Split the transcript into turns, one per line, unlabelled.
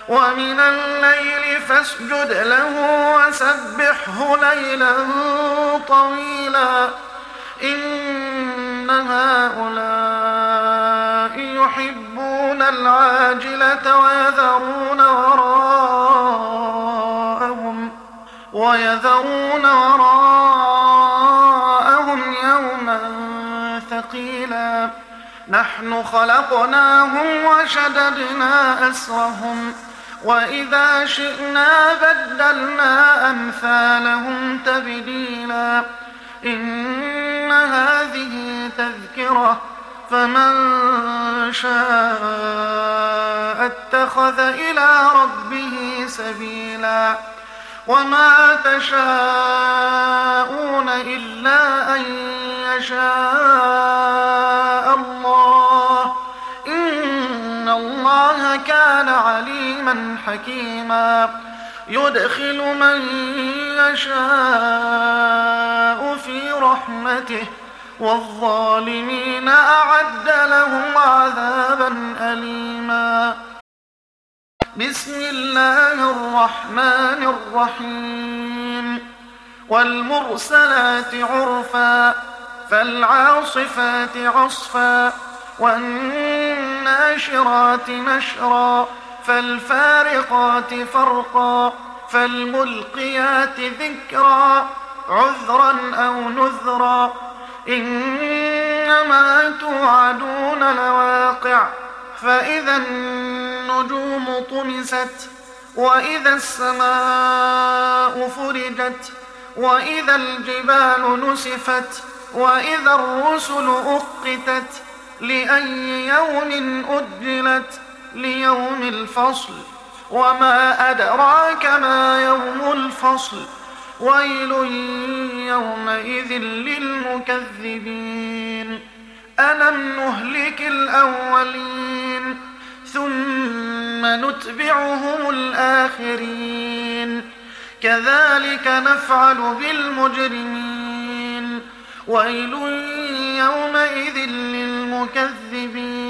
ومن الليل فاسجد له وسبحه ليلا طويلا إن هؤلاء يحبون العاجلة ويذرون وراءهم يوما ثقيلا نحن خلقناهم وشددنا أسرهم وإذا شئنا بدلنا أمثالهم تبديلا إن هذه تذكرة فمن شاء اتخذ إلى ربه سبيلا وما تشاءون إلا أن يشاء الله إن الله كان عليما حكيما يدخل من يشاء في رحمته والظالمين أعد لهم عذابا أليما بسم الله الرحمن الرحيم والمرسلات عرفا فالعاصفات عصفا والناشرات نشرا فالفارقات فرقا فالملقيات ذكرا عذرا أو نذرا إنما توعدون لواقع فإذا النجوم طمست وإذا السماء فرجت وإذا الجبال نسفت وإذا الرسل أقتت لأي يوم أجلت ليوم الفصل وما أدراك ما يوم الفصل ويل يومئذ للمكذبين ألم نهلك الأولين ثم نتبعهم الآخرين كذلك نفعل بالمجرمين ويل يومئذ للمكذبين